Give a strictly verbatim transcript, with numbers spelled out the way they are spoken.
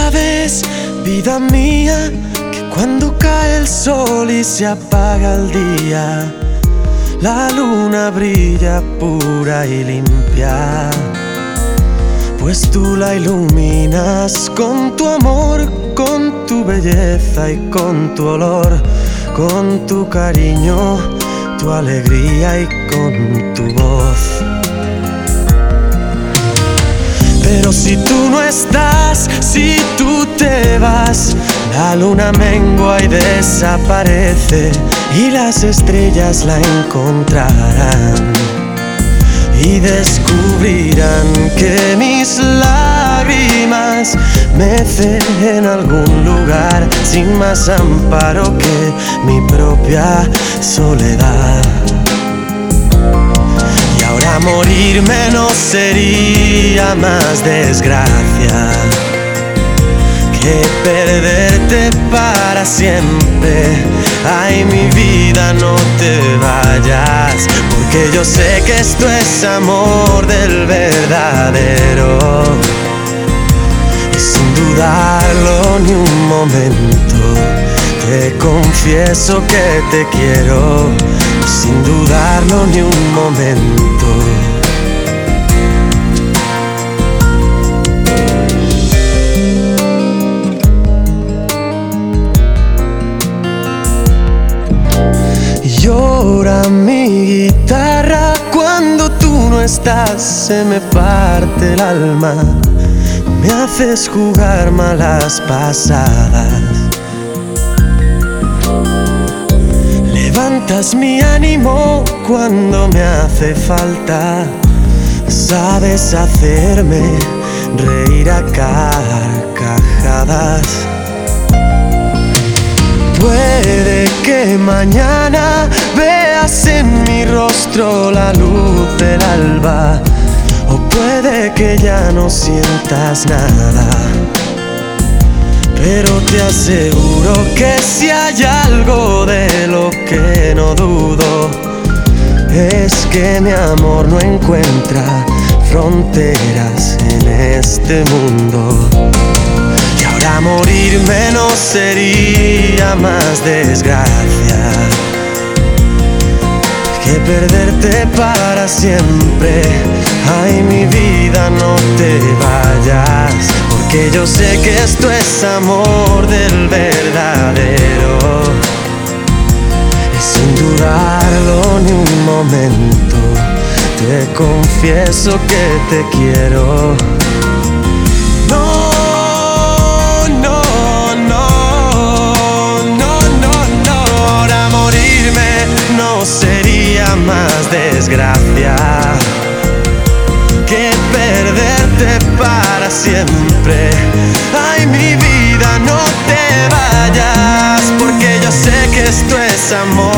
sabes, vida mía, que cuando cae el sol y se apaga el día, la luna brilla pura y limpia, pues tú la iluminas con tu amor, con tu belleza y con tu olor, con tu cariño, tu alegría y con tu voz. Pero si tú no estás, si tú te vas, la luna mengua y desaparece, y las estrellas la encontrarán y descubrirán que mis lágrimas mecen en algún lugar sin más amparo que mi propia soledad. Y ahora morirme no sería más desgracia que perderte para siempre. Ay, mi vida, no te vayas, porque yo sé que esto es amor del verdadero. Y sin dudarlo ni un momento, te confieso que te quiero, sin dudarlo ni un momento. Llora mi guitarra cuando tú no estás, se me parte el alma, me haces jugar malas pasadas. Levantas mi ánimo cuando me hace falta, sabes hacerme reír a carcajadas. Puede que mañana veas en mi rostro la luz del alba, o puede que ya no sientas nada, pero te aseguro que si hay algo de lo que no dudo, es que mi amor no encuentra fronteras en este mundo. Y ahora morirme no sería más desgracia que perderte para siempre. Ay, mi vida, no te vayas, porque yo sé que esto es amor del verdadero. Y sin dudarlo ni un momento, te confieso que te quiero. No, no, no, no, no, no. Ahora morirme no sería más desgracia que perderte para siempre. Ay, mi vida, no te vayas, porque yo sé que esto es amor